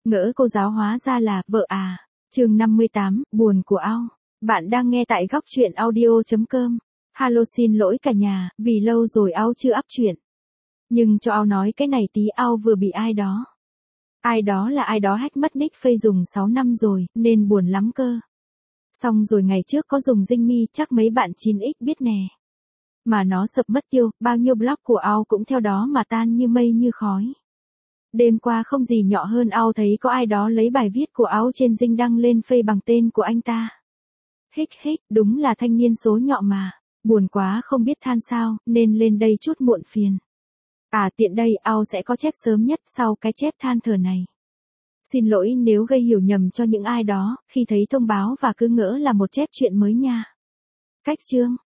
Ngỡ cô giáo hóa ra là vợ à. Chương 58, buồn của Ao. Bạn đang nghe tại góc truyện audio.com. Hello, xin lỗi cả nhà, vì lâu rồi Ao chưa up truyện. Nhưng cho Ao nói cái này tí, Ao vừa bị ai đó. Ai đó là ai đó hack mất nick Face dùng 6 năm rồi, nên buồn lắm cơ. Xong rồi ngày trước có dùng Dinh Me, chắc mấy bạn 9X biết nè. Mà nó sập mất tiêu, bao nhiêu blog của Ao cũng theo đó mà tan như mây như khói. Đêm qua không gì nhỏ hơn Ao thấy có ai đó lấy bài viết của Ao trên Dinh đăng lên Face bằng tên của anh ta. Hích hích, đúng là thanh niên số nhọ mà. Buồn quá không biết than sao, nên lên đây chút muộn phiền. À tiện đây, Ao sẽ có chép sớm nhất sau cái chép than thở này. Xin lỗi nếu gây hiểu nhầm cho những ai đó, khi thấy thông báo và cứ ngỡ là một chép chuyện mới nha. Cách chương,